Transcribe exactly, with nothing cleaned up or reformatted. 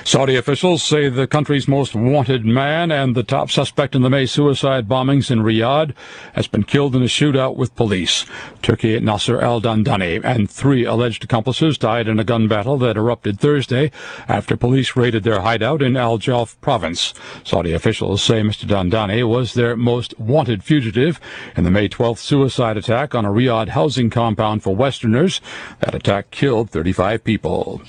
Saudi officials say the country's most wanted man and the top suspect in the May suicide bombings in Riyadh has been killed in a shootout with police. Turki Nasser al-Dandani and three alleged accomplices died in a gun battle that erupted Thursday after police raided their hideout in Al Jalf province. Saudi officials say Mister Dandani was their most wanted fugitive in the May twelfth suicide attack on a Riyadh housing compound for Westerners. That attack killed thirty-five people.